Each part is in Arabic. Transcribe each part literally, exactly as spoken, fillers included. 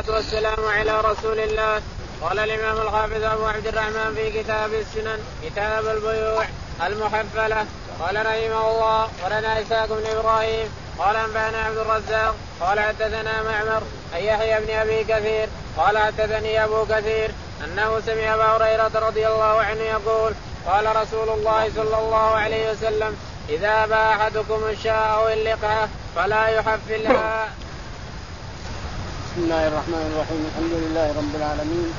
والصلاة والسلام على رسول الله. قال الإمام الحافظ أبو عبد الرحمن في كتاب السنن كتاب البيوع المحفلة قال رحمه الله ولنا إسحاق بن إبراهيم قال أنبأنا عبد الرزاق قال حدثنا معمر أن يحيى بن أبي كثير قال حدثني أبو كثير أنه سمع أبا هريرة رضي الله عنه يقول قال رسول الله صلى الله عليه وسلم إذا باع أحدكم الشاة أو اللقحة فلا يحفلها. بسم الله الرحمن الرحيم. الحمد لله رب العالمين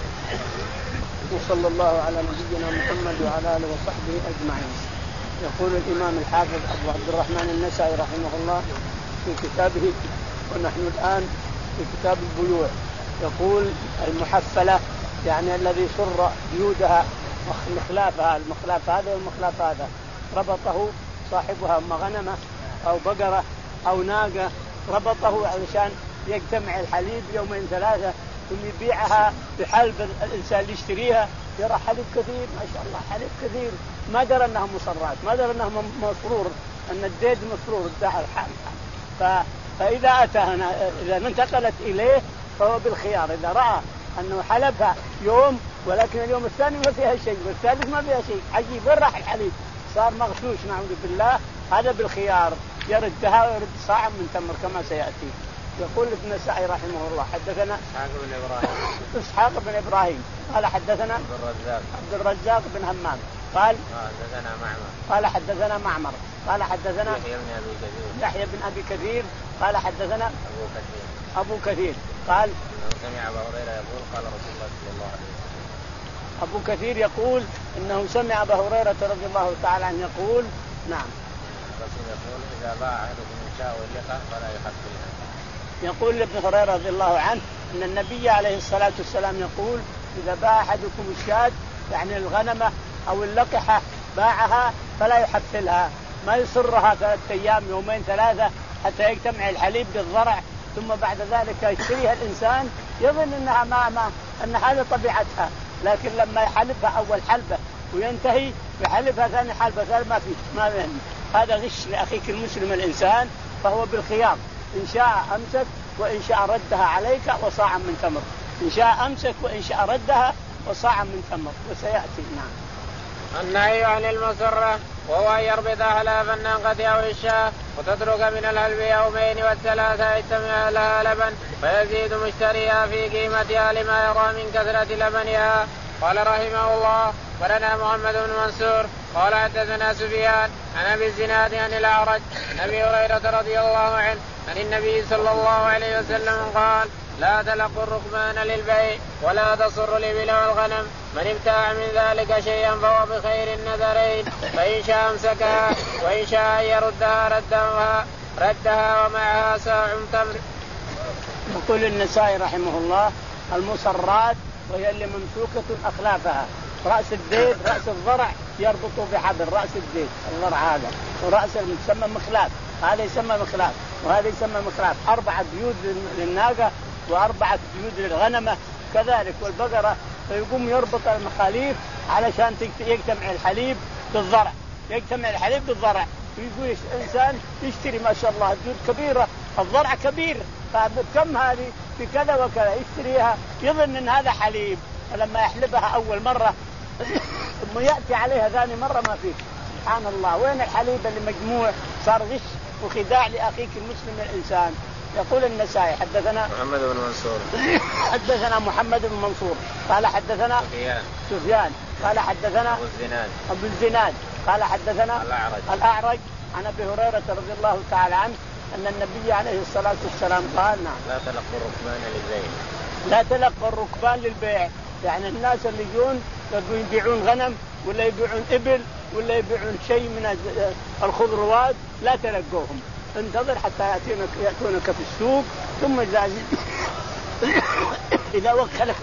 وصلى الله على نبينا محمد وعلى آله وصحبه أجمعين. يقول الإمام الحافظ أبو عبد الرحمن النسائي رحمه الله في كتابه ونحن الآن في كتاب البيوع يقول المحفلة يعني الذي سر جيودها مخلافها المخلاف هذا والمخلاف هذا ربطه صاحبها أما غنمة أو بقرة أو ناقة ربطه علشان يجتمع الحليب يومين ثلاثة ثم يبيعها بحلب الإنسان اللي يشتريها يرى حليب كثير ما شاء الله حليب كثير ما درى أنها مصرات ما درى أنها مسرور أن الديد مسرور الدحر ف... فإذا أتى إذا انتقلت إليه فهو بالخيار إذا رأى أنه حلبها يوم ولكن اليوم الثاني ما فيها شيء والثالث ما فيها شيء عجيب وين راح الحليب صار مغشوش نعوذ بالله هذا بالخيار يردها ويرد صاع من تمر كما سيأتي. يقول ابن النسائي رحمه الله حدثنا إسحاق بن إبراهيم إسحاق بن إبراهيم قال حدثنا عبد الرزاق عبد الرزاق بن همام قال حدثنا معمر قال حدثنا معمر قال حدثنا يحيى بن أبي كثير يحيى بن أبي كثير قال حدثنا أبو كثير أبو كثير قال سمع أبا هريرة يقول قال رسول الله صلى الله عليه وسلم. أبو كثير يقول إنه سمع أبا هريرة رضي الله تعالى عنه يقول نعم الرسول يقول إذا باع أحدكم الشاة واللقحة فلا يحفلها. يقول ابن هريرة رضي الله عنه أن النبي عليه الصلاة والسلام يقول إذا باع أحدكم الشاة يعني الغنمة أو اللقحة باعها فلا يحفلها ما يصرها ثلاثة أيام يومين ثلاثة حتى يجتمع الحليب بالضرع ثم بعد ذلك يشتريها الإنسان يظن أنها ما ما أن هذا طبيعتها لكن لما يحلبها أول حلبة وينتهي يحلبها ثاني حلبة ثالث ما فيه ما فيه. هذا غش لأخيك المسلم الإنسان فهو بالخيار إن شاء أمسك وإن شاء ردها عليك وصاعا من تمر إن شاء أمسك وإن شاء ردها وصاعا من تمر وسيأتي. نعم. النهي عن المسرة وهو أن يربط أحلاف الناقة أو الشاة وتترك من الهلب يومين والثلاثة يجتمع لها لبن فيزيد مشتريها في قيمتها لما يرى من كثرة لبنها. قال رحمه الله ولنا محمد بن منصور قال حدثنا سفيان عن أبي الزناد عن الأعرج عن أبي هريرة رضي الله عنه عن النبي صلى الله عليه وسلم قال لا تلقوا الركبان للبيع ولا تصروا الإبل والغنم من ابتاع من ذلك شيئا فهو بخير النذرين فإن شاء امسكها وإن شاء يردها ردها, ردها ومعها ساع تمر. يقول النسائي رحمه الله المصرات وهي اللي ممسوكة أخلافها رأس الديد رأس الضرع يربط بحبل رأس الديد الضرع هذا ورأس المسمى مخلاف هذا يسمى مخلاف وهذا يسمى مخلاف أربعة بيود للناقة وأربعة بيود للغنمة كذلك والبقرة فيقوم يربط المخاليف علشان يجتمع الحليب بالضرع يجتمع الحليب بالضرع ويقول إنسان يشتري ما شاء الله بيود كبيرة الضرع كبير فكم هذه في كذا وكذا يشتريها يظن ان هذا حليب فلما يحلبها اول مره ثم ياتي عليها ثاني مره ما فيه سبحان الله وين الحليب اللي مجموع صار غش وخداع لاخيك المسلم الانسان. يقول النسائي حدثنا محمد بن منصور حدثنا محمد بن منصور قال حدثنا سفيان سفيان قال حدثنا ابو الزناد ابو الزناد قال حدثنا الأعرج الأعرج عن ابي هريرة رضي الله تعالى عنه أن النبي عليه الصلاة والسلام قال نعم لا تلقوا الركبان للبيع لا تلقوا الركبان للبيع يعني الناس اللي يجون يبيعون غنم ولا يبيعون إبل ولا يبيعون شيء من الخضروات لا تلقوهم انتظر حتى يأتونك, يأتونك في السوق ثم إذا إذا وكلك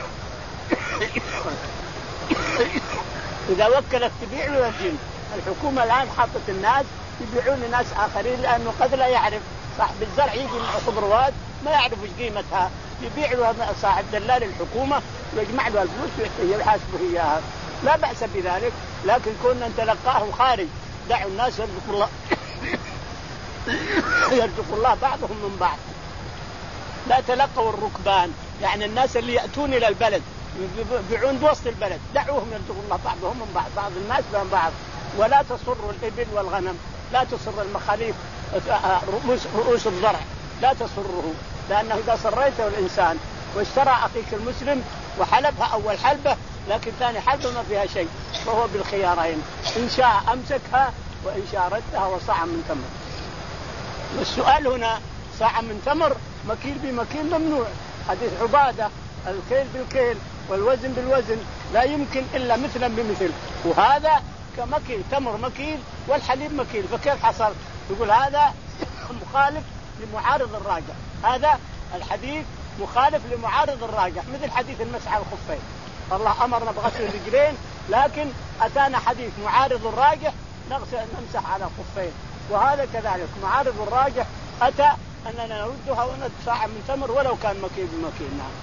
إذا وكلك تبيع له يجين. الحكومة الآن حطت الناس يبيعون لناس آخرين لأنه قد لا يعرف صاحب الزرع يجي من الخضروات ما يعرف ايش قيمتها يبيع له صاحب دلال الحكومة ويجمع له الفلوس ويحاسبه إياها لا بأس بذلك لكن كنا نتلقاه خارج دعوا الناس يرزق الله يرزق الله بعضهم من بعض. لا تلقوا الركبان، يعني الناس اللي يأتون إلى البلد يبيعون بوسط البلد دعوهم يرزق الله بعضهم من بعض، بعض الناس بين بعض. ولا تصروا الإبل والغنم، لا تصر المخاليف رؤوس, رؤوس الضرع لا تصره، لأنه إذا صريته الإنسان واشترى أخيك المسلم وحلبها أول حلبة لكن ثاني حلبة ما فيها شيء فهو بالخيارين، إن شاء أمسكها وإن شاء ردها وصاع من تمر. والسؤال هنا صاع من تمر مكيل بمكيل ممنوع، حديث عبادة الكيل بالكيل والوزن بالوزن لا يمكن إلا مثلا بمثل، وهذا كمكيل تمر مكيل والحليب مكيل، فكيف حصل؟ يقول هذا مخالف لمعارض الراجح، هذا الحديث مخالف لمعارض الراجح، مثل حديث المسح على الخفين، الله أمرنا بغسل الرجلين لكن أتانا حديث معارض الراجح نمسح على الخفين، وهذا كذلك معارض الراجح أتى أننا نردها ونتصاع من تمر ولو كان مكيل بمكيل. نعم.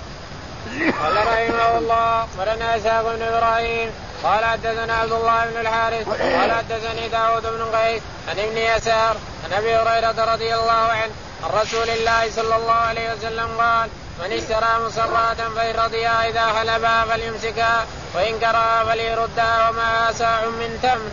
قال رحمه الله مرنا إسحاق بن إبراهيم قال حدثنا عبد الله بن الحارث قال حدثني داود بن قيس عن ابن يسار عن أبي هريرة رضي الله عنه عن رسول الله صلى الله عليه وسلم قال من اشترى مصرات فإن رضيها إذا حلبها فليمسكها وإن كرها فليردها وما ساع من تمر.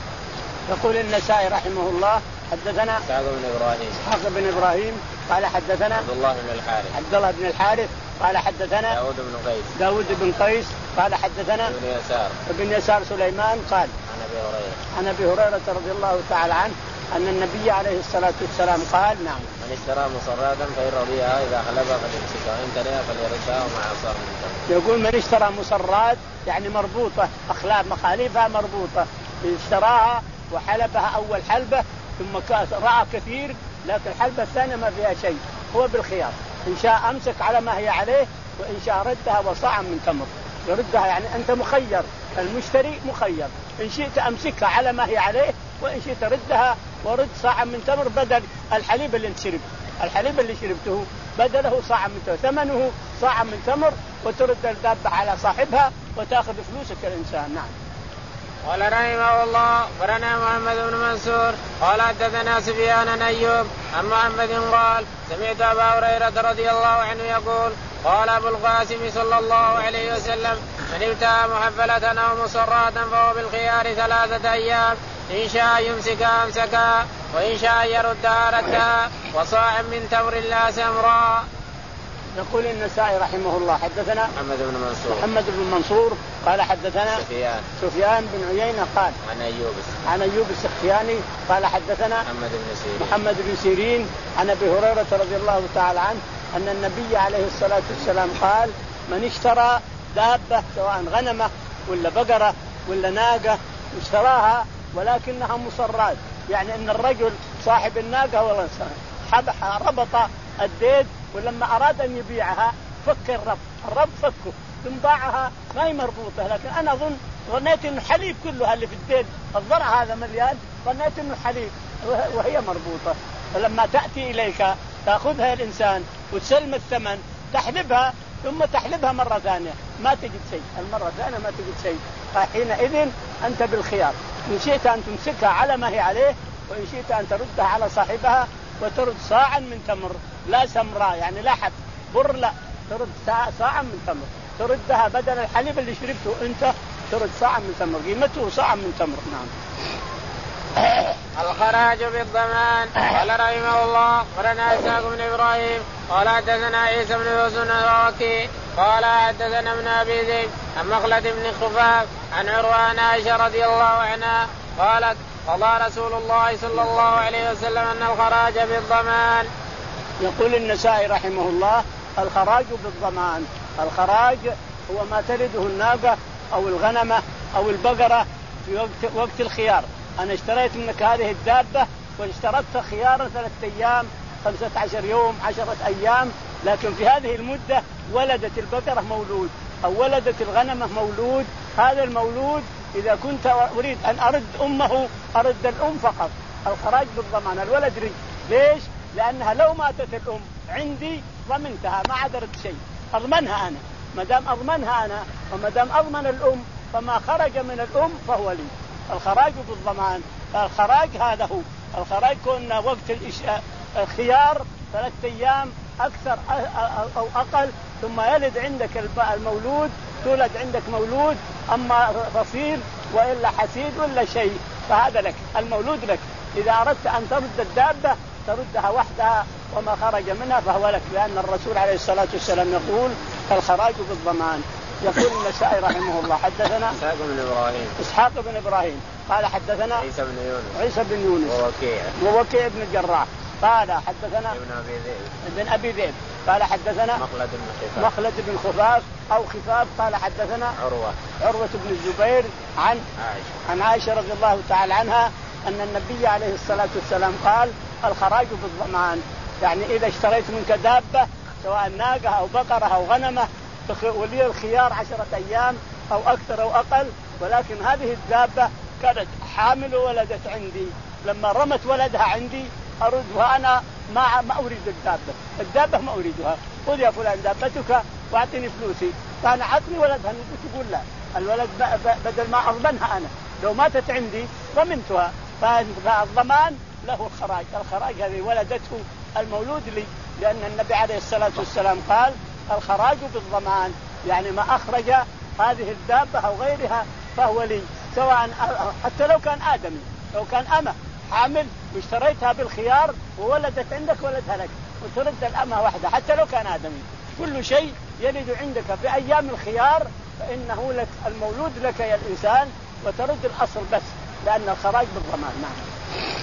يقول النسائي رحمه الله حدثنا إسحاق بن إبراهيم إسحاق بن إبراهيم قال حدثنا عبد الله بن الحارث عبد الله بن الحارث قال حدثنا داود بن قيس داود بن قيس قال حدثنا ابن يسار ابن يسار سليمان قال عن أبي هريرة عن أبي هريرة رضي الله تعالى عنه أن النبي عليه الصلاة والسلام قال نعم من اشترى مصراتا فإن رضيها إذا حلبها فليمسكها وإن كرهها فليردها وما عصاه من تمر. يقول من اشترى مصرات يعني مربوطة أخلاف مخاليفها مربوطة، اشتراها وحلبها أول حلبة ثم رأى كثير لكن الحلبة الثانية ما فيها شيء هو بالخيار، إن شاء أمسك على ما هي عليه وإن شاء ردها وصاع من تمر. يردها يعني أنت مخير، المشتري مخير، إن شئت أمسكها على ما هي عليه وإن شئت ردها ورد صاع من تمر بدل الحليب اللي انت شربت، الحليب اللي شربته بدله صاع من تمر ثمنه صاع من تمر وترد الدابة على صاحبها وتأخذ فلوسك الإنسان. نعم. قال رحمه الله فرنا محمد بن منصور قال حدثنا سفيان عن أيوب عن محمد قال سمعت أبا هريرة رضي الله عنه يقول قال أبو القاسم صلى الله عليه وسلم من ابتاع محفلة أو مصراتا فهو بالخيار ثلاثة أيام إن شاء يمسكها أمسكها وإن شاء يردها ردها وصاع من تمر لا سمراء. يقول النسائي رحمه الله حدثنا محمد بن منصور محمد بن منصور قال حدثنا سفيان سفيان بن عيينة قال عن أيوب عن أيوب السختياني قال حدثنا محمد بن سيرين محمد بن سيرين عن أبي هريرة رضي الله تعالى عنه أن النبي عليه الصلاة والسلام قال من اشترى دابة سواء غنمة ولا بقرة ولا ناقة اشتراها ولكنها مصرات، يعني أن الرجل صاحب الناقة ولا حبح ربط الديد ولما أراد أن يبيعها فك الرب الرب فكه ثم باعها ما هي مربوطة، لكن أنا أظن ظنيت إنه حليب كلها اللي في الديد الضرع هذا مليان ظنيت إنه حليب وهي مربوطة، فلما تأتي إليك تأخذها الإنسان وتسلم الثمن تحلبها ثم تحلبها مرة ثانية ما تجد شيء، المرة الثانية ما تجد شيء، فحينئذ أنت بالخيار إن شئت أن تمسكها على ما هي عليه وإن شئت أن تردها على صاحبها وترد صاعا من تمر لا سمراء يعني لا حب بر لا ترد صاعا من تمر، تردها بدل الحليب اللي شربته أنت ترد صاعا من تمر قيمته صاعا من تمر. نعم. الخراج بالضمان. قال رحمه الله قرنا إسحاق بن إبراهيم قال حدثنا عيسى بن يوسف الراكي قال حدثنا ابن أبي ذئب عن مخلد بن خفاف عن عروة عن عائشة رضي الله عنها قالت قضى رسول الله صلى الله عليه وسلم أن الخراج بالضمان. يقول النسائي رحمه الله الخراج بالضمان، الخراج هو ما تلده الناقة أو الغنمة أو البقرة في وقت, وقت الخيار، أنا اشتريت منك هذه الدابة واشترطت خيارا ثلاثة أيام خمسة عشر يوم عشرة أيام، لكن في هذه المدة ولدت البقرة مولود أو ولدت الغنمة مولود، هذا المولود إذا كنت أريد أن أرد أمه أرد الأم فقط، الخراج بالضمان الولد رج. ليش؟ لأنها لو ماتت الأم عندي ضمنتها ما عذرت شيء، أضمنها أنا، ما دام أضمنها أنا وما دام أضمن الأم فما خرج من الأم فهو لي. الخراج بالضمان، الخراج هذا هو الخراج. كنا وقت الخيار ثلاثة أيام أكثر أو أقل، ثم يلد عندك المولود، تولد عندك مولود، أما رصيد وإلا حسيد ولا شيء فهذا لك، المولود لك. إذا أردت أن ترد الدابة تردها وحدها وما خرج منها فهو لك، لأن الرسول عليه الصلاة والسلام يقول الخراج بالضمان. يقول النسائي رحمه الله حدثنا إسحاق بن إبراهيم إسحاق بن إبراهيم قال حدثنا عيسى بن يونس عيسى بن يونس ووكيع ووكيع بن الجراح قال حدثنا ابن أبي ذئب ابن أبي ذئب قال حدثنا مخلد بن خفاف مخلد بن خفاف أو خفاف قال حدثنا عروة عروة بن الزبير عن عائشة عن عائشة رضي الله تعالى عنها أن النبي عليه الصلاة والسلام قال الخراج بالضمان، يعني إذا اشتريت منك دابة سواء ناقة أو بقرة أو غنمة ولي الخيار عشرة أيام أو أكثر أو أقل، ولكن هذه الدابة كانت حامل وولدت عندي، لما رمت ولدها عندي أردها أنا ما ما أريد الدابة، الدابة ما أريدها، خذ يا فلان دابتك وأعطني فلوسي، فأنا عطني ولدها. تقول لا، الولد بدل ما أضمنها أنا لو ماتت عندي ضمنتها، فالضمان له الخراج. الخراج هذه ولدته المولود لي، لأن النبي عليه الصلاة والسلام قال الخراج بالضمان، يعني ما أخرج هذه الدابة أو غيرها فهو لي، سواء حتى لو كان آدمي، لو كان أمة حامل واشتريتها بالخيار وولدت عندك ولدها لك، وترد الأمة واحدة حتى لو كان آدمي. كل شيء يلد عندك في أيام الخيار فإنه لك، المولود لك يا الإنسان، وترد الأصل بس، لأن الخراج بالضمان. نعم.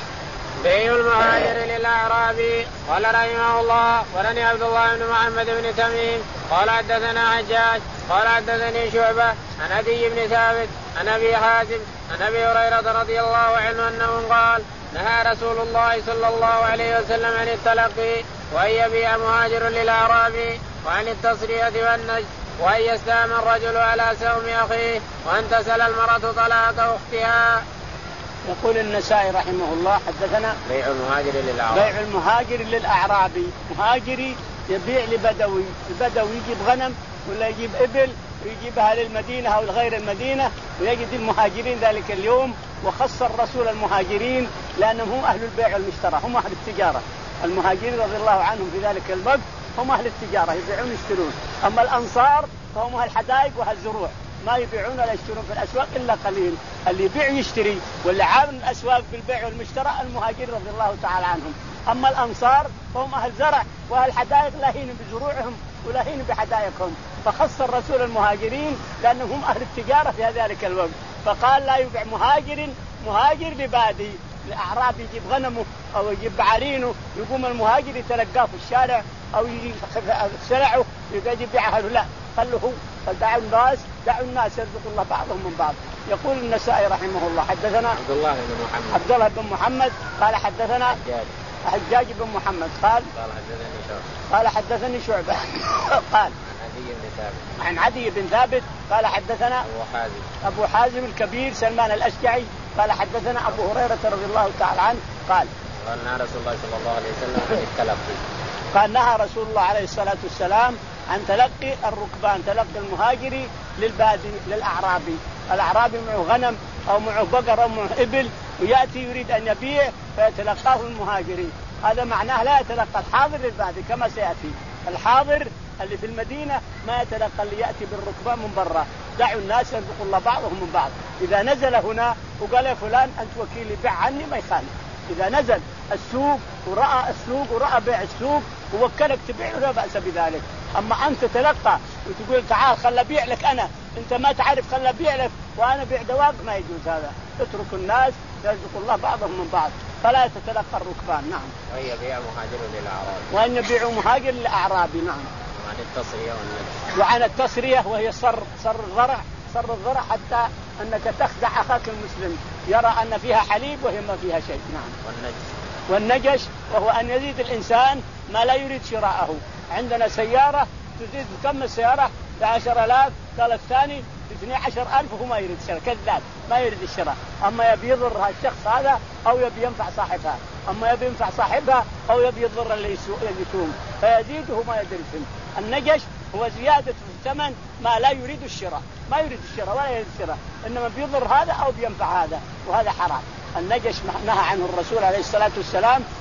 بيع المهاجر للأعرابي. قال رحمه الله ولني عبد الله بن محمد بن تميم قال حدثنا حجاج قال حدثني شعبة عن عدي بن ثابت عن أبي حازم عن أبي هريرة رضي الله عنه أنه قال نهى رسول الله صلى الله عليه وسلم عن التلقي وأن يبيع مهاجر للأعرابي، وعن التصرية والنجد، وأن يستام الرجل على سوم أخيه، وأن تسأل المرأة طلاق أختها. يقول النسائي رحمه الله حدثنا بيع المهاجر للأعرابي. بيع المهاجر للأعرابي، مهاجري يبيع لبدوي، البدوي يجيب غنم ولا يجيب إبل ويجيبها للمدينة أو لغير المدينة ويجد المهاجرين ذلك اليوم، وخص الرسول المهاجرين لأنهم هم أهل البيع والمشترى، هم أهل التجارة. المهاجرين رضي الله عنهم في ذلك الوقت هم أهل التجارة، يبيعون يشترون. أما الأنصار فهم أهل الحدائق وأهل الزروع، ما يبيعون ولا يشترون في الأسواق إلا قليل، اللي يبيع يشتري واللي عامل الأسواق بالبيع والمشترى المهاجرين رضي الله تعالى عنهم. أما الأنصار فهم أهل زرع وأهل حدائق، لاهين بزروعهم ولاهين بحدائقهم، فخص الرسول المهاجرين لأنهم هم أهل التجارة في ذلك الوقت، فقال لا يبيع مهاجر مهاجر لبادي، الأعرابي يجيب غنمه أو يجيب بعارينه، يقوم المهاجر يتلقاه في الشارع أو يجي سلعه يقعد يبيعها له، لا خلوه، فدعوا الناس دعوا الناس يرزق الله بعضهم من بعض. يقول النسائي رحمه الله حدثنا عبد الله بن محمد عبد الله بن محمد قال حدثنا حجاج حجاج بن محمد قال قال حدثني شعبة قال حدثني شعبة قال عن عدي بن ثابت عن عدي بن ثابت قال حدثنا أبو حازم أبو حازم الكبير سلمان الأشجعي قال حدثنا أبو هريرة رضي الله تعالى عنه قال قال نهى رسول الله صلى الله عليه وسلم عن التلقي. قال نهى رسول الله عليه الصلاة والسلام عن تلقي الركبان، تلقي المهاجري للبادي للأعرابي، الأعرابي معه غنم أو معه بقرة أو معه إبل ويأتي يريد أن يبيع فيتلقاه المهاجري، هذا معناه لا يتلقى الحاضر للبادي كما سيأتي. الحاضر اللي في المدينة ما يتلقى اللي يأتي بالركبان من برا، دعوا الناس يرزق الله بعضهم من بعض. إذا نزل هنا وقال يا فلان أنت وكيلي بيع عني ما يخالف، إذا نزل السوق ورأى السوق ورأى بيع السوق ووكلك تبيع لا بأس بذلك. أما أنت تلقى وتقول تعال خل أبيع لك أنا، أنت ما تعرف خل أبيع لك وأنا بيع دواق، ما يجوز هذا. اترك الناس يرزق الله بعضهم من بعض، فلا تتلقى الركبان. نعم. وأن يبيع مهاجر للأعرابي. وأن يبيع مهاجر للأعرابي. نعم. وعن التصرية والنجد. وعن التصرية وهي صر صر الضرع، صر الضرع حتى أنك تخدع أخاك المسلم يرى أن فيها حليب وهي ما فيها شيء. نعم. والنجش. والنجش وهو أن يزيد الإنسان ما لا يريد شراءه. عندنا سيارة تزيد كم السيارة بعشر آلاف، قال الثاني باثني عشر ألف وهو ما يريد الشراء، كذاب ما يريد الشراء. أما يبي يضر الشخص هذا أو يبي ينفع صاحبها، أما يبي ينفع صاحبها أو يبي يضر اللي يسوم، فيزيده ما يدري الثمن. النجش هو زيادة في الثمن ما لا يريد الشراء، ما يريد الشراء ولا يريد الشراء، إنما بيضر هذا أو بينفع هذا، وهذا حرام. النجش نهى عنه الرسول عليه الصلاة والسلام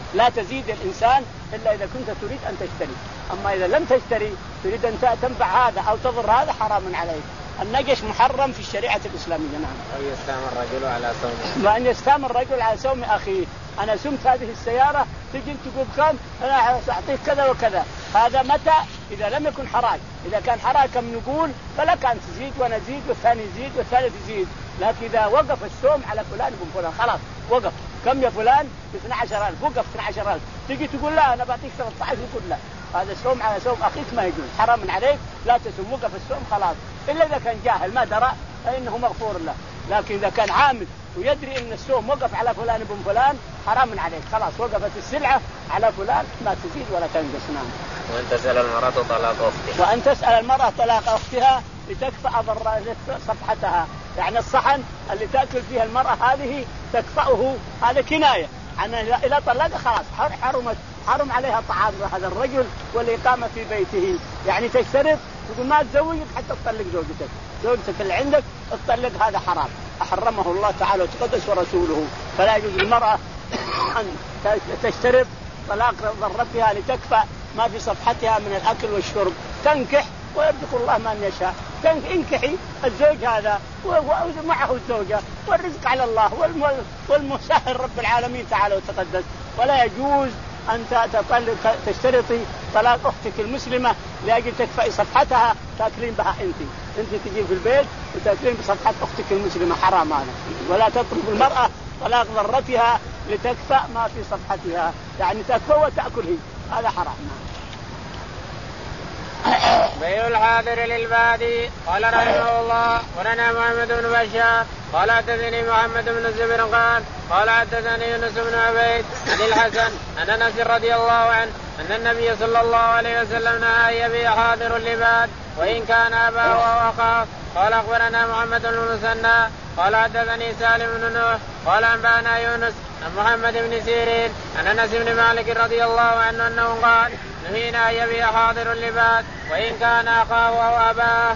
لا تزيد الإنسان إلا إذا كنت تريد أن تشتري. أما إذا لم تشتري تريد أن تنفع هذا أو تضر هذا حرام عليك. النجش محرم في الشريعة الإسلامية. نعم. أو يستام الرجل على صوم. وأن يستام الرجل على صوم أخيه. أنا سمت هذه السيارة تجي تقول كم أنا أعطيك كذا وكذا. هذا متى؟ إذا لم يكن حراج. إذا كان حراج كم نقول فلك أن تزيد ونزيد والثاني يزيد والثالث يزيد. لكن إذا وقف الصوم على فلان بن فلان خلاص وقف. كم يا فلان؟ اثني عشر ألف. وقف اثني عشر ألف. تجي تقول لا أنا بعطيك ثلاثة عشر يقول لا. هذا الصوم على صوم أخيك ما يجوز. حرام عليك لا تصوم. وقف الصوم خلاص. إلا إذا كان جاهل ما درى فإنه مغفور له. لكن إذا كان عامل ويدري أن الصوم وقف على فلان بن فلان حرام عليك. خلاص وقفت السلعة على فلان ما تزيد ولا تنقص. نعم. وأن تسأل المرأة طلاق أختها. وأن تسأل المرأة طلاق أختها لتكفأ صفحتها. يعني الصحن اللي تأكل فيها المرأة هذه تكفأه. هذا كناية عن إلى طلاق خلاص حرمت حرم عليها طعام هذا الرجل والإقامة في بيته. يعني تشترط تقول ما تزوجك حتى تطلق زوجتك. زوجتك اللي عندك تطلق هذا حرام. أحرمه الله تعالى وتقدس ورسوله. فلا يجوز للمرأة أن تشترط طلاق ضرتها لتكفأ ما في صفحتها من الأكل والشرب. تنكح ويرزق الله من يشاء. انكحي الزوج هذا ومعه الزوجة والرزق على الله والمسهل رب العالمين تعالى وتقدس. ولا يجوز أن تشترطي طلاق أختك المسلمة لأجل تكفئي صفحتها تأكلين بها أنت. أنت تجي في البيت وتأكلين بصفحة أختك المسلمة حرام هذا. ولا تطلب المرأة طلاق ضرتها لتكفأ ما في صفحتها. يعني تكفى وتأكل هي. هذا حرام. بيع الحاضر للبادي. قال رحمه الله ولنا محمد بن بشار قال حدثني محمد بن الزبير قال قال حدثني يونس بن عبيد عن الحسن عن انس رضي الله عنه ان النبي صلى الله عليه وسلم نهى ان يبيع حاضر اللباد وان كان اباه او اخاه. قال اخبرنا محمد بن المثنى قال حدثني سالم بن نوح قال انبانا يونس عن محمد بن سيرين عن انس بن مالك رضي الله عنه انه قال نهينا ان يبيع حاضر اللباد وان كان اخاه او اباه.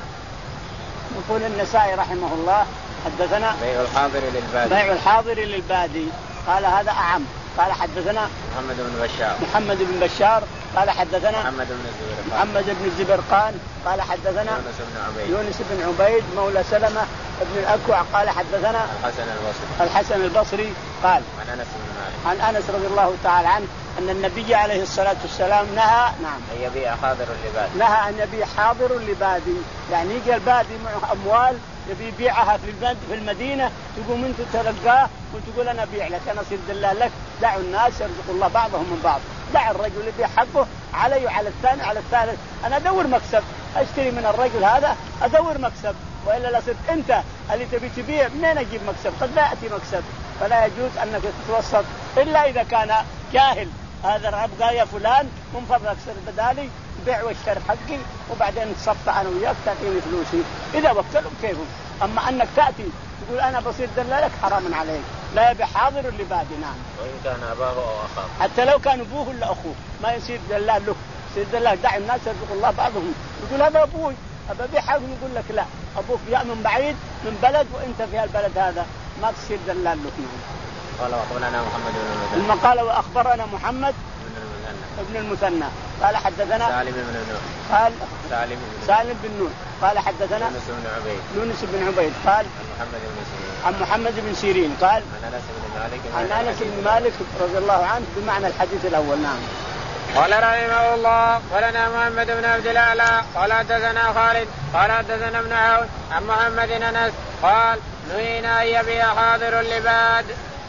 يقول النسائي رحمه الله حدثنا بيع الحاضر للبادي. بيع الحاضر للبادي. قال هذا أعم. قال حدثنا محمد بن بشار محمد بن بشار قال حدثنا محمد بن الزبير محمد بن الزبرقان قال حدثنا يونس بن عبيد يونس بن عبيد مولى سلمة بن الأكوع قال حدثنا الحسن البصري الحسن البصري قال عن أنس بن مالك عن أنس رضي الله تعالى عنه أن النبي عليه الصلاة والسلام نهى نعم أن يبيع حاضر اللبادي. نهى أن يبيع حاضر اللبادي. يعني يجي البادي معه أموال يبي يبيعها في في المدينة تقوم أنت تلقاه وتقول أنا أبيع لك أنا أصير دلال لك. دعوا الناس يرزق الله بعضهم من بعض. دع الرجل يبيع حقه علي وعلى الثاني على الثالث. أنا أدور مكسب أشتري من الرجل هذا أدور مكسب. وإلا لا صرت أنت اللي تبي تبيع منين أجيب مكسب؟ قد لا يأتي مكسب. فلا يجوز أنك تتوسط إلا إذا كان جاهل. هذا أبغى يا فلان من فضلك سر بدالي بيع واشتري حقي وبعدين تصفى أنا وياك تعطيني فلوسي. إذا وكلوا كيفهم. أما أنك تأتي تقول أنا بصير دلالك حرام عليك. لا يبيع حاضر اللي بادي. نعم. وإن كان أباه أو أخاه. حتى لو كان أبوه ولا أخوه ما يصير دلال له. يصير دلال. دع الناس يرزق الله بعضهم. يقول هذا أبوي أبى أبيع حقه يقول لك لا أبوك جاء من بعيد من بلد وأنت في البلد هذا ما تصير دلال له. قال وأخبرنا محمد بن المثنى. قال وأخبرنا محمد ابن المثنى قال حدثنا سالم بن نوح قال سالم بن سالم بن نوح قال حدثنا يونس بن عبيد يونس بن عبيد قال محمد بن سيرين عن محمد بن سيرين قال عن انس بن مالك عن انس بن مالك رضي الله عنه بمعنى الحديث الاول. نعم. قال رحمه الله ولنا محمد بن عبد الاعلى قال حدثنا خالد قال حدثنا ابن عون عن محمد انس قال نهينا ان يبيع حاضر اللباد.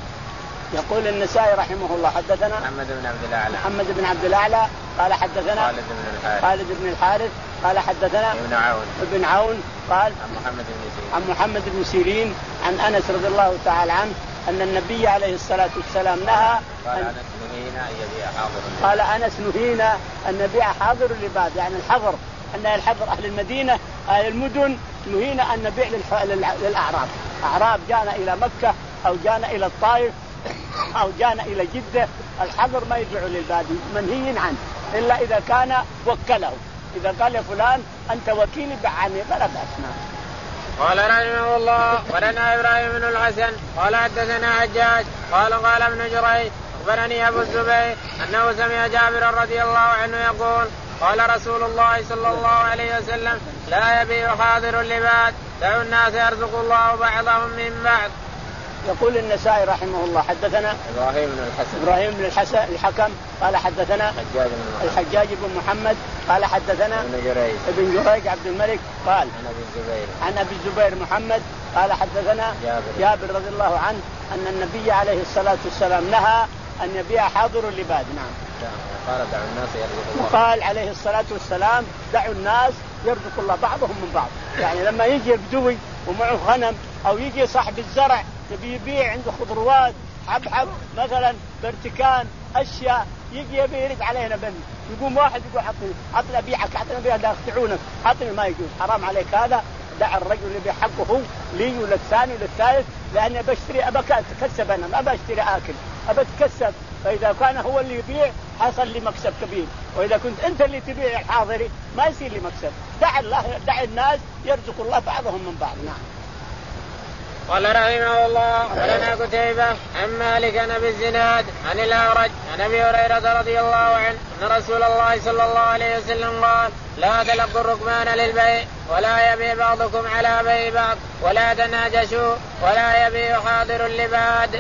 يقول النسائي رحمه الله حدثنا محمد بن عبد الاعلى محمد بن عبد الاعلى قال حدثنا خالد بن الحارث خالد بن الحارث قال حدثنا ابن عون ابن عون قال عن محمد بن سيرين عن محمد بن سيرين عن انس رضي الله تعالى عنه ان النبي عليه الصلاه والسلام نهى. قال انس نهينا ان يبيع حاضر. قال انس نهينا ان نبيع حاضر اللباد. يعني الحظر ان الحظر اهل المدينه اهل المدن نهينا ان نبيع للاعراب. اعراب جانا الى مكه او جانا الى الطائف أو جانا إلى جدة الحظر ما يبيع للبادي منهي عنه إلا إذا كان وكله. إذا قال يا فلان أنت وكيلي بعني فلا بأس. قال رحمه الله ولنا إبراهيم بن الحسن قال حدثنا حجاج قال قال ابن جريج أخبرني أبو الزبير أنه سمع جابر رضي الله عنه يقول قال رسول الله صلى الله عليه وسلم لا يبيع حاضر لباد دعوا الناس يرزق الله بعضهم من بعض. يقول النسائي رحمه الله حدثنا إبراهيم بن الحسن إبراهيم بن الحسن الحكم قال حدثنا الحجاج بن الحجاج بن محمد قال حدثنا ابن جريج ابن جريج عبد الملك قال عن أبي الزبير عن أبي الزبير محمد قال حدثنا جابر, جابر رضي الله عنه أن النبي عليه الصلاة والسلام نهى أن يبيع حاضر اللباد. نعم. قال دعوا الناس يرزق الله. وقال عليه الصلاة والسلام دعوا الناس يرزق الله بعضهم من بعض. يعني لما يجي بدوي ومعه غنم أو يجي صاحب الزرع يبي يبيع عنده خضروات حبحب مثلا برتكان أشياء يجي يبي يرد علينا بني يقوم واحد يقول عطني عطني أبيعك عطني أبيعك لا يخدعونك عطني ما يجوز حرام عليك هذا. دع الرجل اللي بحقه هو لي وللثاني وللثالث لأني بشتري أبى أتكسب أنا ما بشتري آكل أبى أتكسب. فإذا كان هو اللي يبيع حصل لي مكسب كبير وإذا كنت أنت اللي تبيع الحاضري ما يصير لي مكسب. دع الله دع الناس يرزق الله بعضهم من بعض. نعم. قال رحمه الله ولنا كتيبة عن مالك عن أبي الزناد عن الأعرج عن أبي هريرة رضي الله عنه أن رسول الله صلى الله عليه وسلم قال لا تلقوا الركبان للبيع ولا يبيع بعضكم على بيع بعض ولا تناجشوا ولا يبيع حاضر اللباد.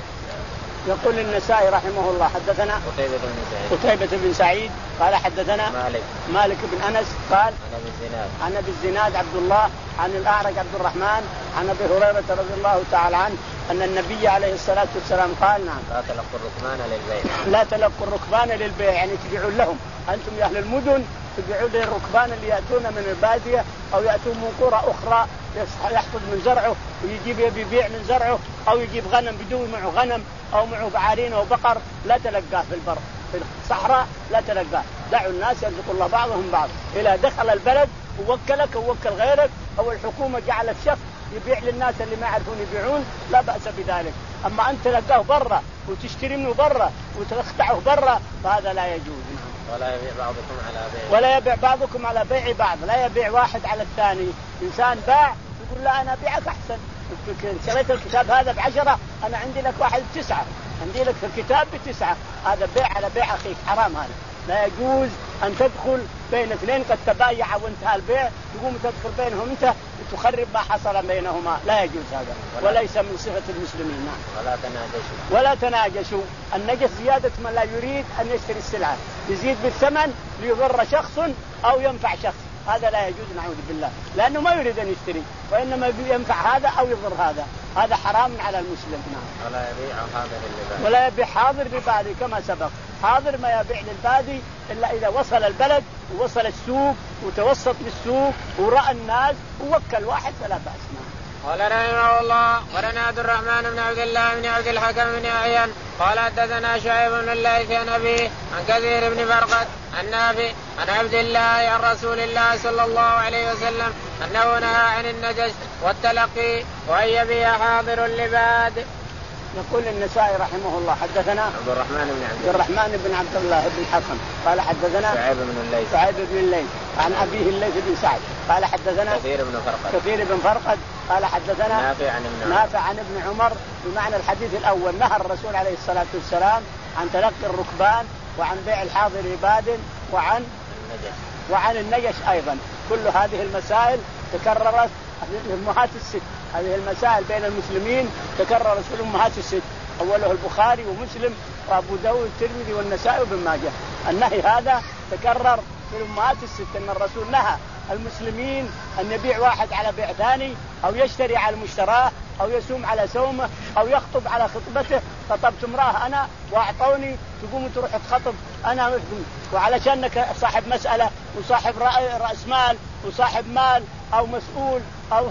يقول النسائي رحمه الله حدثنا قتيبة بن سعيد قتيبة بن سعيد قال حدثنا مالك مالك بن أنس قال عن أبي الزناد عن أبي الزناد عبد الله عن الأعرج عبد الرحمن عن أبي هريرة رضي الله تعالى عنه أن النبي عليه الصلاة والسلام قال نعم لا تلقوا الركبان للبيع لا تلقوا الركبان للبيع يعني تبيعون لهم أنتم يا أهل المدن تبيعون للركبان اللي يأتون من البادية أو يأتون من قرى أخرى يحصد من زرعه ويجيب يبيع من زرعه أو يجيب غنم بدون معه غنم أو معه بعارين أو بقر لا تلقاه في البر في الصحراء لا تلقاه. دعوا الناس يرزق الله بعضهم بعض. إذا دخل البلد ووكلك ووكل غيرك أو الحكومة جعلت شخص يبيع للناس اللي ما يعرفون يبيعون لا بأس بذلك. أما أنت تلقاه برا وتشتري منه برا وتخدعه برا فهذا لا يجوز. ولا يبيع بعضكم على بيع ولا يبيع بعضكم على بيع بعض لا يبيع واحد على الثاني. إنسان باع يقول لا أنا أبيعك أحسن شريت الكتاب هذا بعشرة أنا عندي لك واحد بتسعة عندي لك في الكتاب بتسعة. هذا بيع على بيع أخيك حرام. هذا لا يجوز أن تدخل بين اثنين قد تبايع وانتهى البيع تقوم تدخل بينهم أنت تخرب ما حصل بينهما لا يجوز هذا وليس من صفة المسلمين. ولا تناجشوا ولا تناجشوا. النجس زيادة من لا يريد أن يشتري السلعة يزيد بالثمن ليضر شخص أو ينفع شخص هذا لا يجوز نعوذ بالله لأنه ما يريد أن يشتري وإنما ينفع هذا أو يضر هذا هذا حرام على المسلم. نعم. ولا يبيع حاضر للبادي ولا يبيع حاضر للبادي كما سبق. حاضر ما يبيع للبادي إلا إذا وصل البلد ووصل السوق وتوسط للسوق ورأى الناس ووكل واحد فلا بأس. قال رحمه الله ولنا عبد الرحمن بن عبد الله بن عبد الحكم بن عيان قال حدثنا شعيب بن الليث عن أبيه عن كثير بن فرقد عن نافع عن عبد الله عن رسول الله صلى الله عليه وسلم أنه نهى عن النجش والتلقي وأن يبيع حاضر اللباد. يقول النسائي رحمه الله حدثنا عبد الرحمن بن عبد, عبد الرحمن بن عبد الله بن الحكم قال حدثنا شعيب بن الليث شعيب بن الليث عن أبيه الليث بن سعد قال حدثنا كثير بن فرقد كثير بن فرقد قال حدثنا نافع عن ابن عمر نافع عن ابن عمر بمعنى الحديث الأول نهى الرسول عليه الصلاة والسلام عن تلقي الركبان وعن بيع الحاضر عباد وعن النجش وعن النجش أيضا. كل هذه المسائل تكررت في الأمهات الست. هذه المسائل بين المسلمين تكررت في الأمهات الست أوله البخاري ومسلم وأبو داود والترمذي والنسائي وابن ماجه. النهي هذا تكرر في الأمهات الست أن الرسول نهى المسلمين أن يبيع واحد على بيع ثاني أو يشتري على المشتراه أو يسوم على سومه أو يخطب على خطبته. خطبت امرأة أنا وأعطوني تقوم تروح تخطب أنا وعلشانك صاحب مسألة وصاحب رأس مال وصاحب مال أو مسؤول أو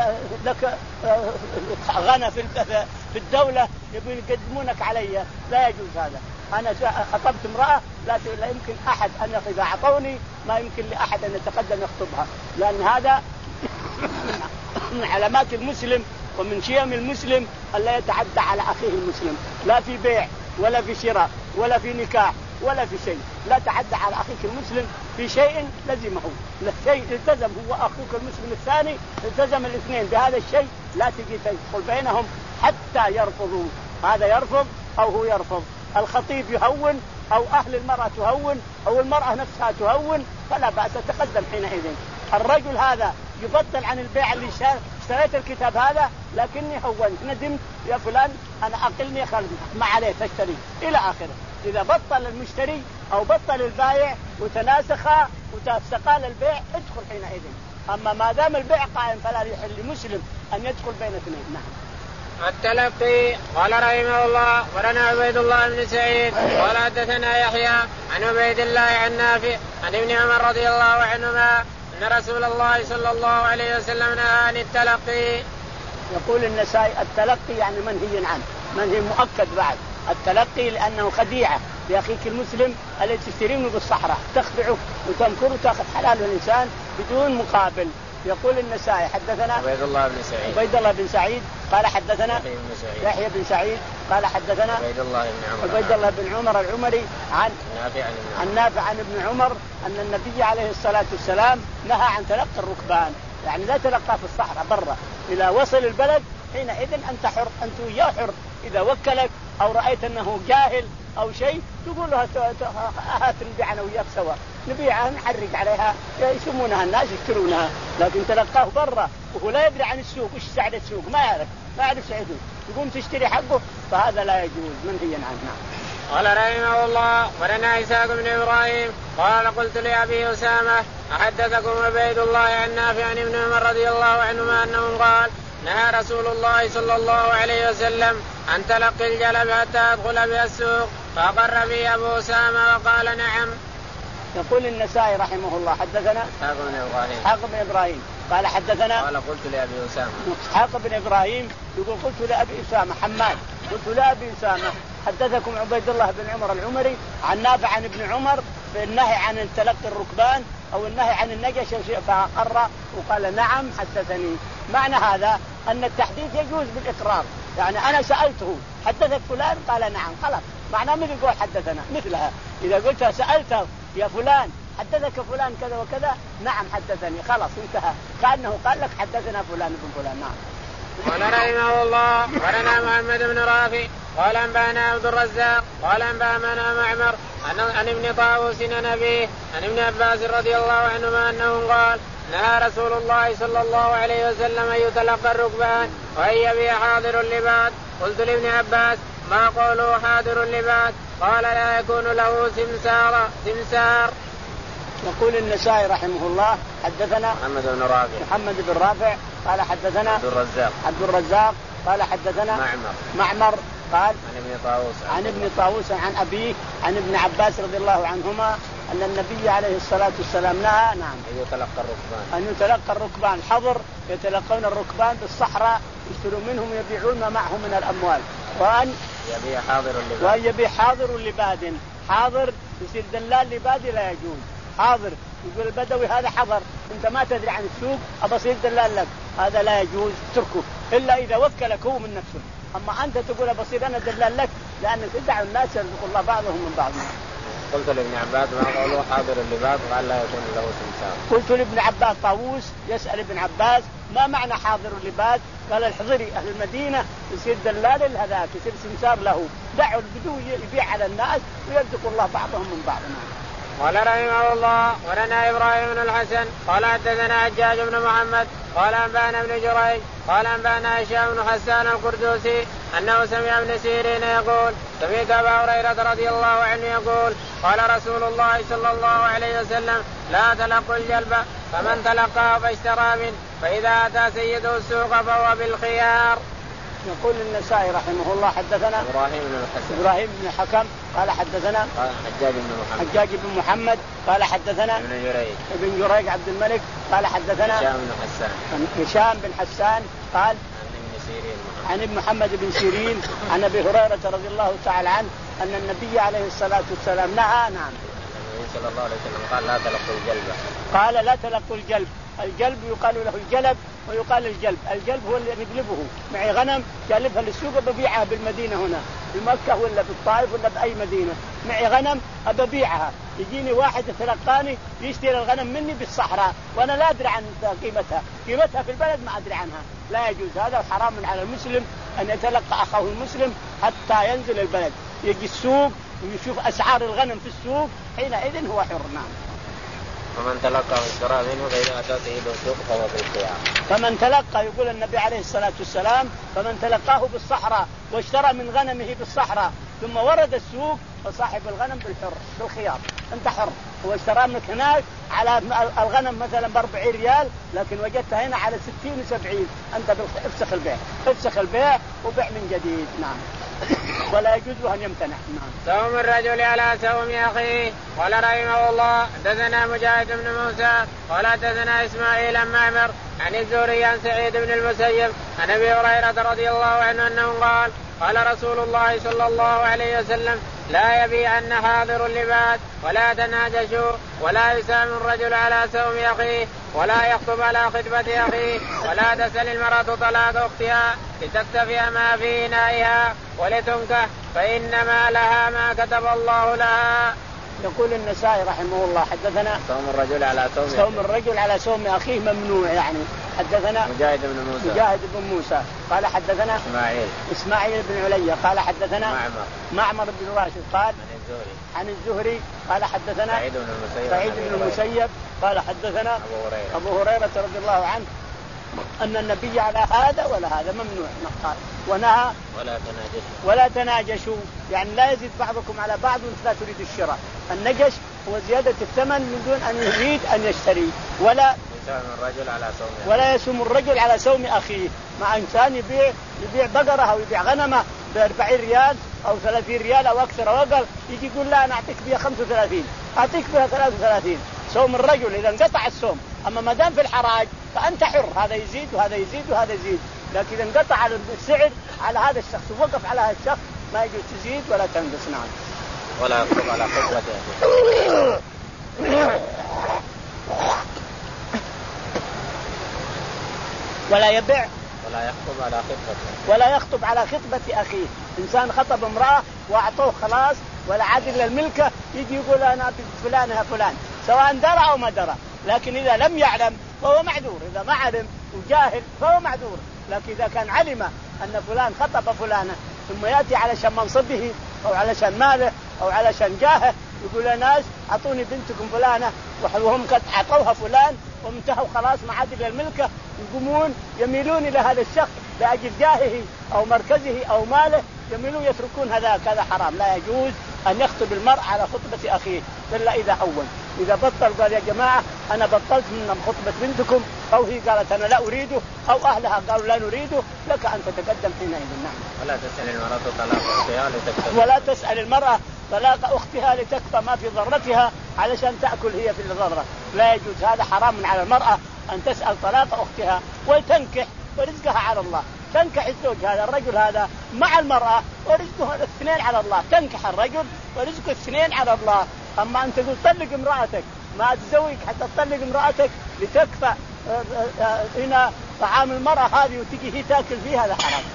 لك غنى في الدولة يبون يقدمونك علي لا يجوز هذا. أنا خطبت امرأة لا يمكن أحد أن إذا أعطوني ما يمكن لأحد أن يتقدم يخطبها لأن هذا من علامات المسلم ومن شيم المسلم ألا يتعدى على أخيه المسلم لا في بيع ولا في شراء ولا في نكاح ولا في شيء. لا تعدى على أخيك المسلم في شيء لزمه شيء التزم هو أخوك المسلم الثاني التزم الاثنين بهذا الشيء لا تجي تدخل بينهم حتى يرفضوا. هذا يرفض أو هو يرفض الخطيب يهون أو أهل المرأة تهون أو المرأة نفسها تهون فلا بأس تقدم حينئذ. الرجل هذا يبطل عن البيع اللي اشتريت الكتاب هذا لكني هونت ندمت يا فلان أنا أقلني خلف ما عليه تشتري إلى آخره. إذا بطل المشتري أو بطل البائع وتناسخا وتستقال البيع ادخل حينئذ. أما ما دام البيع قائم فلا يحل لمسلم أن يدخل بين اثنين. نعم. التلقي قال رحمه الله ولنا عبيد الله بن سعيد قال حدثنا يحيى عن عبيد الله عن نافع عن ابن عمر رضي الله عنهما أن رسول الله صلى الله عليه وسلم نهى عن التلقي. يقول النسائي التلقي يعني منهي عنه، منهي مؤكد بعد. التلقي لأنه خديعة لأخيك المسلم الذي تشتريه بالصحراء تخدعه وتمكر وتأخذ حلال الإنسان بدون مقابل. يقول النسائي حدثنا عبيد الله بن سعيد عبيد الله بن سعيد قال حدثنا يحيى بن سعيد قال حدثنا عبيد الله بن عمر عبيد الله بن عمر العمري عن نافع عن نافع عن ابن عمر أن النبي عليه الصلاة والسلام نهى عن تلقي الركبان، يعني لا تلقى في الصحراء برا. إذا وصل البلد حينئذ أنت حر، أنت وياه حر. إذا وكلك أو رأيت أنه جاهل أو شيء تقول له هات نبيع أنا وياك سوا، نبيعها نحرق عليها يسمونها الناس يشترونها، لكن تلقاه برا وهو لا يدري عن السوق وش سعر السوق ما يعرف ما يعرف سعره يقوم تشتري حقه فهذا لا يجوز منهيا عنه. قال رحمه الله ولنا إسحاق بن إبراهيم قال قلت لأبي أسامة أحدثكم عبيد الله عن نافع عن ابن عمر رضي الله عنهما أنه قال نهى رسول الله صلى الله عليه وسلم عن تلقي الجلب حتى أدخل بها السوق فأقر به أبو أسامة وقال نعم. يقول النسائي رحمه الله حدثنا إسحاق بن إبراهيم إسحاق بن إبراهيم قال حدثنا قال قلت لأبي أسامة إسحاق بن إبراهيم يقول قلت لأبي أسامة حماد قلت لأبي أسامة حدثكم عبيد الله بن عمر العمري عن نافع عن ابن عمر بالنهي عن تلقي الركبان أو النهي عن النجش فأقر وقال نعم حدثني. معنى هذا أن التحديث يجوز بالإقرار، يعني أنا سألته حدثك فلان قال نعم خلاص معناه من يقول حدثنا مثلها. إذا قلت سألته يا فلان حدثك فلان كذا وكذا نعم حدثني خلاص انتهى كأنه قال لك حدثنا فلان بن فلان. نعم. قال رحمه الله ولنا محمد بن رافع قال أنبأنا عبد الرزاق قال أنبأنا معمر عن ابن طاووس عن أبيه عن ابن عباس رضي الله عنهما أنه قال نهى رسول الله صلى الله عليه وسلم أن يتلقى الركبان وأن يبيع حاضر اللباد. قلت لابن عباس ما قوله حاضر اللباد؟ قال لا يكون له سمسار سمسار. يقول النسائي رحمه الله حدثنا محمد بن رافع محمد بن رافع قال حدثنا عبد الرزاق عبد الرزاق قال حدثنا معمر معمر قال عن ابن طاووس عن ابن طاووس عن أبيه عن ابن عباس رضي الله عنهما أن النبي عليه الصلاة والسلام نهى نعم أن يتلقى الركبان أن يتلقى الركبان حضر يتلقون الركبان بالصحراء يشترون منهم يبيعون ما معهم من الأموال وأن يبيع حاضر اللباد وأن يبيع حاضر اللباد. حاضر يصير دلال لبادي لا يجوز. حاضر يقول البدوي هذا حضر أنت ما تدري عن السوق أبصير دلال لك هذا لا يجوز تركه إلا إذا وكلك هو من نفسه. أما أنت تقول أبصير أنا دلال لك لأنك تدعو الناس يرزق الله بعضهم من بعض. قلت لابن عباس ما قالوا حاضر اللباد قال لا يكون له سمسار. قلت لابن عباس طاووس يسأل ابن عباس ما معنى حاضر اللباد؟ قال الحضري أهل المدينة يصير دلال لهذاك يصير سمسار له دعوا البدو يبيع على الناس ويرزق الله بعضهم من بعض. قال رحمه الله ولنا إبراهيم بن الحسن قال حدثنا حجاج بن محمد قال أنبأنا ابن جريج قال أنبأنا هشام بن حسان القردوسي أنه سمع ابن سيرين يقول سمعت أبا هريرة رضي الله عنه يقول قال رسول الله صلى الله عليه وسلم لا تلقوا الجلب فمن تلقاه فاشترى منه فإذا أتى سيده السوق فهو بالخيار. يقول النسائي رحمه الله حدثنا إبراهيم بن الحسن إبراهيم بن الحكم قال حدثنا حجاج بن محمد حجاج بن محمد قال حدثنا ابن جريج ابن جريج عبد الملك قال حدثنا هشام بن حسان هشام بن حسان قال عن ابن محمد بن سيرين عن أبي هريرة رضي الله تعالى عنه أن النبي عليه الصلاة والسلام نهى نعم النبي صلى الله عليه وسلم قال لا تلقوا الجلب قال لا تلقوا الجلب. الجلب يقال له الجلب ويقال الجلب. الجلب هو اللي نجلبه معي غنم جالبها للسوق ببيعها بالمدينة هنا بمكة ولا بالطائف ولا بأي مدينة معي غنم أبيعها يجيني واحد يتلقاني يشتري الغنم مني بالصحراء وأنا لا أدري عن قيمتها قيمتها في البلد ما أدري عنها لا يجوز. هذا حرام على المسلم أن يتلقى أخاه المسلم حتى ينزل البلد. يجي السوق ويشوف أسعار الغنم في السوق حينئذ هو حر. نعم. فمن تلقى واشترى منه فإذا أتت إلى السوق فهو في الخيار. فمن تلقى يقول النبي عليه الصلاة والسلام فمن تلقاه بالصحراء واشترى من غنمه بالصحراء ثم ورد السوق فصاحب الغنم بالحر بالخيار. أنت حر. هو اشترى منك هناك على الغنم مثلا بأربعين ريال لكن وجدتها هنا على ستين وسبعين أنت افسخ البيع افسخ البيع وبيع من جديد. نعم. ولا يجوز أن يمتنع. نعم. صوم الرجل على صوم أخيه. قال رحمه الله حدثنا مجاهد بن موسى قال حدثنا إسماعيل عن معمر عن الزهري عن سعيد بن المسيب عن أبي هريرة رضي الله عنه أنه قال قال رسول الله صلى الله عليه وسلم لا يبيعن حاضر اللباد ولا تناجشوا ولا يسام الرجل على سوم أخيه ولا يخطب على خطبة أخيه ولا تسأل المرأة طلاق أختها لتكتفي ما في إنائها ولتنكح فإنما لها ما كتب الله لها. يقول النسائي رحمه الله حدثنا صوم الرجل على صوم صوم الرجل على صوم أخيه ممنوع. يعني حدثنا مجاهد بن موسى مجاهد بن موسى قال حدثنا إسماعيل إسماعيل بن عليا قال حدثنا معمر معمر بن راشد قال عن الزهري عن الزهري قال حدثنا سعيد بن المسيب سعيد بن المسيب قال حدثنا أبو هريرة أبو هريرة رضي الله عنه أن النبي على هذا ولا هذا ممنوع قال ونهى ولا تناجشوا ولا تناجشوا يعني لا يزيد بعضكم على بعض وانت لا تريد الشراء. النجش هو زيادة الثمن من دون أن يريد أن يشتري. ولا يسوم الرجل على صوم ولا يسوم الرجل على صوم أخيه. مع إنسان يبيع يبيع بقرة أو يبيع غنمة بأربعين ريال أو ثلاثين ريال أو أكثر أو أقل يجي يقول لا أنا أعطيك بها خمسة وثلاثين أعطيك بها ثلاثة وثلاثين. صوم الرجل إذا انقطع الصوم. أما ما دام في الحراج فأنت حر هذا يزيد وهذا يزيد وهذا يزيد. لكن إذا انقطع السعر على هذا الشخص ووقف على هذا الشخص ما يجوز تزيد ولا تنقص. نعم. ولا يخطب على خطبته ولا يبيع ولا يخطب على خطبته ولا يخطب على خطبة أخيه. إنسان خطب امرأة وأعطوه خلاص ولا عاد إلا الملكة يجي يقول أنا فلانها فلان سواء درى أو ما درى. لكن إذا لم يعلم فهو معذور. إذا ما علم وجاهل فهو معذور. لكن إذا كان علم أن فلان خطب فلانة ثم يأتي علشان منصبه أو علشان ماله أو علشان جاهه يقول الناس أعطوني بنتكم فلانة وهم قد أعطوها فلان وانتهوا خلاص ما عاد إلا الملكة يقومون يميلون إلى هذا الشخص لأجل جاهه أو مركزه أو ماله يميلون يتركون هذا هذا حرام. لا يجوز أن يخطب المرء على خطبة أخيه إلا إذا أول. إذا بطل قال يا جماعة أنا بطلت من خطبة بنتكم أو هي قالت أنا لا أريده أو أهلها قالوا لا نريده لك أن تتقدم حينئذ. نعم. ولا تسأل المرأة طلاق أختها لتكفى ولا تسأل المرأة طلاق أختها لتكفى ما في ضرتها علشان تأكل هي في الضرة. لا يجوز. هذا حرام على المرأة أن تسأل طلاق أختها وتنكح ورزقها على الله. تنكح الزوج هذا الرجل هذا مع المرأة ورزقه الاثنين على الله. تنكح الرجل ورزقه الاثنين على الله. أما أن تقول طلق امرأتك ما تزوج حتى تطلق امرأتك لتكفى هنا طعام المرأة هذه وتجي هي تأكل فيها هذا حرام.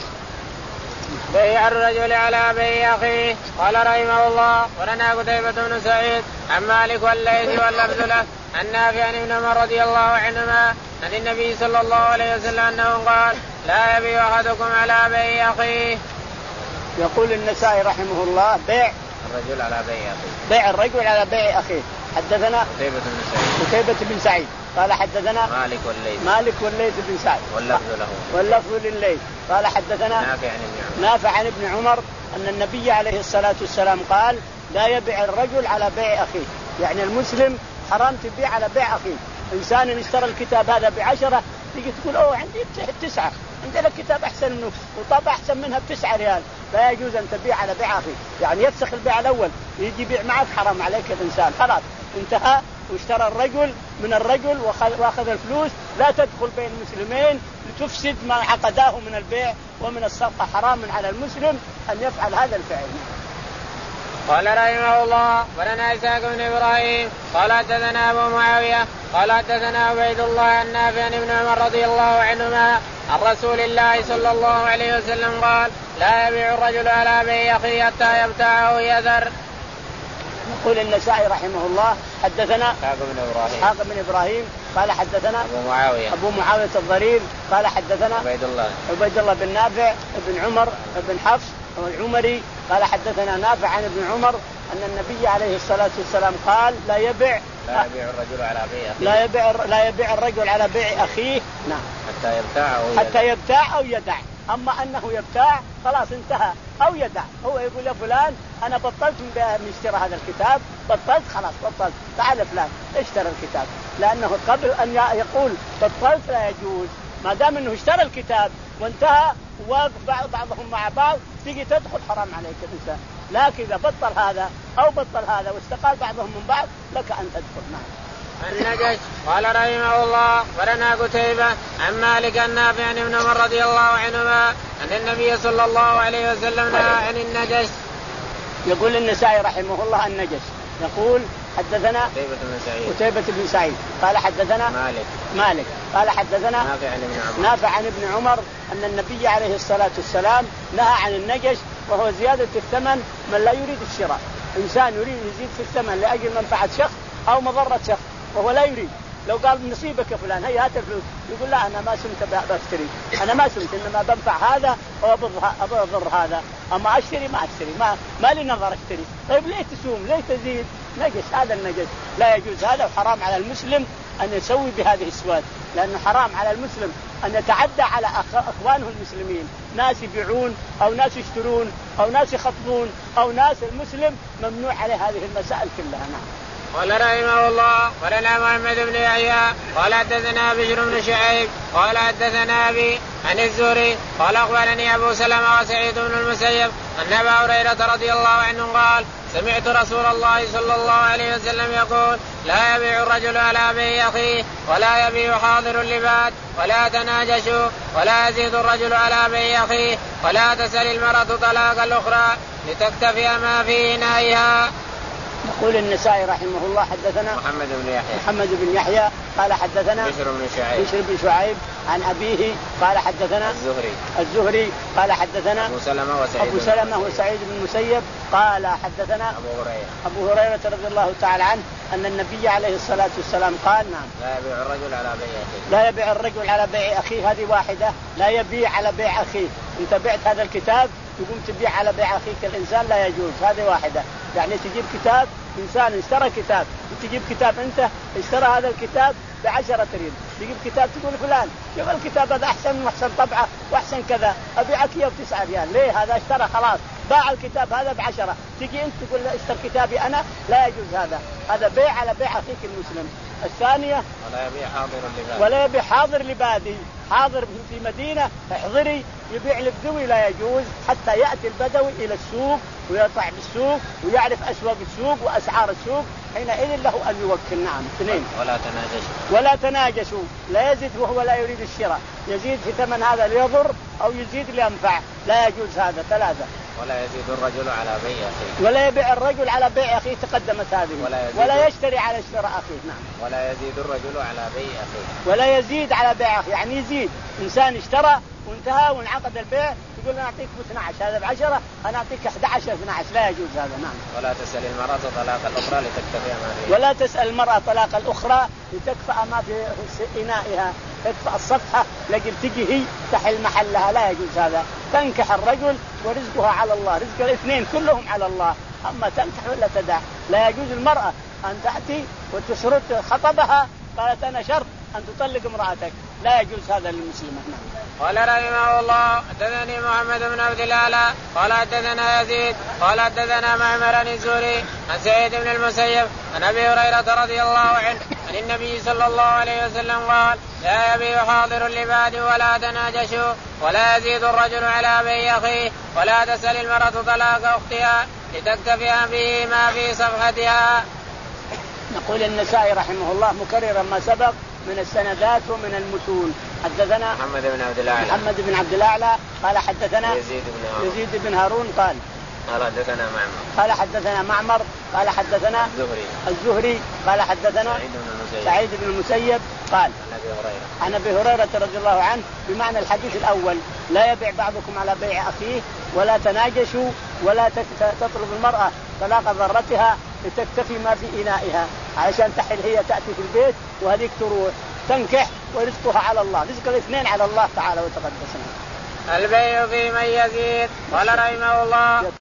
بيع الرجل على بيع أخيه. قال رحمه الله ولنا قتيبة بن سعيد عن مالك والليث واللفظ له عن نافع عن ابن عمر رضي الله عنهما عن النبي صلى الله عليه وسلم أنه قال لا يبيع أحدكم على بيع أخيه. يقول النسائي رحمه الله بيع الرجل على بيع أخيه بيع الرجل على بيع أخيه. حدثنا قتيبة بن سعيد قتيبة بن سعيد قال حدثنا مالك والليث مالك والليث بن سعيد واللفظ له واللفظ للليث قال حدثنا نافع عن ابن عمر نافع عن ابن عمر أن النبي عليه الصلاة والسلام قال لا يبيع الرجل على بيع أخيه. يعني المسلم حرام تبيع على بيع أخيه. إنسان اشترى الكتاب هذا بعشرة تيجي تقول أوه عندي تسعة عندنا كتاب أحسن منه وطبع أحسن منها بتسعة ريال. لا يجوز أن تبيع على بيع أخيه. يعني يفسخ البيع الأول يجي يبيع معك حرام عليك الإنسان. خلاص انتهى واشترى الرجل من الرجل واخذ الفلوس. لا تدخل بين المسلمين لتفسد ما عقداه من البيع ومن الصفقة. حرام على المسلم أن يفعل هذا الفعل. قال رحمه الله ولنا إسحاق بن إبراهيم قال حدثنا أبو معاوية قال حدثنا عبيد الله عن نافع عن ابن عمر رضي الله عنهما عن رسول الله صلى الله عليه وسلم قال لا يبيع الرجل على بيع أخيه حتى يبتاعه يذر. يقول النسائي رحمه الله حدثنا إسحاق بن إبراهيم إسحاق بن إبراهيم قال حدثنا أبو معاوية أبو معاوية الضرير قال حدثنا عبيد الله عبيد الله بن نافع بن عمر بن حفص العمري قال حدثنا نافع عن ابن عمر أن النبي عليه الصلاة والسلام قال لا يبيع لا يبيع الرجل على بيع أخيه لا يبيع لا يبيع الرجل على بيع أخيه نعم حتى يبتاع أو حتى يدع. يبتاع أو يدع. أما أنه يبتاع خلاص انتهى أو يدع. هو يقول يا فلان أنا بطلت من اشترى هذا الكتاب بطلت خلاص بطلت تعال فلان اشترى الكتاب لأنه قبل أن يقول بطلت لا يجوز ما دام أنه اشترى الكتاب وانتهى وواقف بعضهم مع بعض تيجي تدخل حرام عليك الإنسان. لكن إذا بطل هذا أو بطل هذا واستقال بعضهم من بعض لك أن تدخل. نعم. النجش قال رحمه الله ولنا قتيبة عن مالك النافع عن ابن عمر رضي الله عنهما أن النبي صلى الله عليه وسلم نهى عن النجش. يقول النسائي رحمه الله النجش يقول حدثنا قتيبة بن سعيد قتيبة بن سعيد قال حدثنا مالك مالك قال حدثنا نافع عن ابن عمر نافع عن ابن عمر أن النبي عليه الصلاة والسلام نهى عن النجش وهو زيادة الثمن من لا يريد الشراء. إنسان يريد يزيد في الثمن لأجل منفعة شخص أو مضرة شخص وهو لا يريد. لو قال نصيبك يا فلان هي هات الفلوس يقول لا أنا ما سمت بشتري أنا ما سمت إنما بنفع هذا أو أضر هذا أما أشتري ما أشتري ما ما لي نظر أشتري. طيب ليه تسوم ليه تزيد؟ نجس هذا النجس لا يجوز هذا وحرام على المسلم أن يسوي بهذه السواد لأنه حرام على المسلم أن يتعدى على أخوانه المسلمين ناس يبيعون أو ناس يشترون أو ناس يخطبون أو ناس المسلم ممنوع عليه هذه المسائل كلها. نعم. قال رحمه الله ولنا محمد بن يحيى قال حدثنا بشر بن شعيب قال حدثنا أبي عن الزهري قال أخبرني أبو سلمة وسعيد بن المسيب أن أبا هريرة رضي الله عنه قال سمعت رسول الله صلى الله عليه وسلم يقول لا يبيع الرجل على بيع أخيه ولا يبيع حاضر اللباد ولا تناجشوا ولا يزيد الرجل على بيع أخيه ولا تسل المرأة طلاق الأخرى لتكتفي ما في إنائها. يقول النسائي رحمه الله حدثنا محمد بن يحيى محمد بن يحيى قال حدثنا بشر بن شعيب بشر بن شعيب عن أبيه قال حدثنا الزهري الزهري قال حدثنا أبو سلمة وسعيد أبو سلمة وسعيد بن المسيب قال حدثنا أبو هريرة أبو هريرة رضي الله تعالى عنه أن النبي عليه الصلاة والسلام قال نعم لا يبيع الرجل على بيع أخيه لا يبيع الرجل على بيع أخيه. هذه واحدة لا يبيع على بيع أخيه. أنت بعت هذا الكتاب تقوم تبيع على بيع أخيك الإنسان لا يجوز. هذه واحدة يعني تجيب كتاب إنسان اشترى كتاب تجيب كتاب أنت اشترى هذا الكتاب بعشرة ريال تجيب كتاب تقول فلان شوف الكتاب هذا أحسن وأحسن طبعة وأحسن كذا أبيعك إياه بتسعة ريال. ليه؟ هذا اشترى خلاص باع الكتاب هذا بعشرة تجي أنت تقول اشتري كتابي أنا لا يجوز. هذا هذا بيع على بيع أخيك المسلم. الثانية ولا يبيع حاضر لبادي ولا يبيع حاضر لبادي. حاضر في مدينة احضري يبيع للبدوي لا يجوز حتى يأتي البدوي إلى السوق ويطلع بالسوق ويعرف أسواق السوق وأسعار السوق حينئذ له أن يوكل. نعم. اثنين ولا تناجشوا ولا تناجشوا لا يزيد وهو لا يريد الشراء يزيد في ثمن هذا ليضر أو يزيد لينفع لا يجوز هذا. ثلاثة ولا يزيد الرجل على بيع أخيه ولا يبيع الرجل على بيع أخيه تقدمت هذه ولا, ولا يشتري على شراء أخيه. نعم. ولا يزيد الرجل على بيع أخيه ولا يزيد على بيع أخيه يعني يزيد إنسان اشترى وانتهى وانعقد البيع يقول أنا أعطيك اثنا عشر هذا بعشرة أنا أعطيك أحد عشر اثنا عشر لا يجوز هذا. نعم. ولا تسأل المرأة طلاق الأخرى لتكتفي ما فيها ولا تسأل المرأة طلاق الأخرى لتكفأ ما في إنائها تكفأ الصفحة لقل تجي هي تحل محلها لا يجوز هذا. تنكح الرجل ورزقها على الله رزق الاثنين كلهم على الله. أما تنكح ولا تدع لا يجوز المرأة أن تأتي وتشرط خطبها قالت أنا شرط أن تطلق امرأتك لا يجوز هذا للمسلمة. قال رحمه الله حدثني محمد بن عبد الله قال حدثنا يزيد قال حدثنا معمر عن الزهري عن سعيد بن المسيب عن أبي هريرة رضي الله عنه عن النبي صلى الله عليه وسلم قال لا يبيع حاضر لباد ولا تناجشوا ولا يزيد الرجل على بيع أخيه ولا تسأل المرأة طلاق أختها لتكتفي به ما في صفحتها. نقول النسائي رحمه الله مكررا ما سبق من السندات ومن المتون. حدثنا محمد بن عبد الأعلى محمد بن عبد الأعلى قال حدثنا يزيد بن هارون يزيد بن هارون قال قال حدثنا معمر قال حدثنا معمر قال حدثنا الزهري الزهري قال حدثنا سعيد بن المسيب قال عن أبي هريرة رضي الله عنه بمعنى الحديث الأول لا يبيع بعضكم على بيع أخيه ولا تناجشوا ولا تطلب المرأة طلاق ضرتها لتكتفي ما في إنائها علشان تحل هي تأتي في البيت وهذيك تروح تنكح ورزقها على الله رزق الاثنين على الله تعالى وتقدس. البيع في من يزيد. قال رحمه الله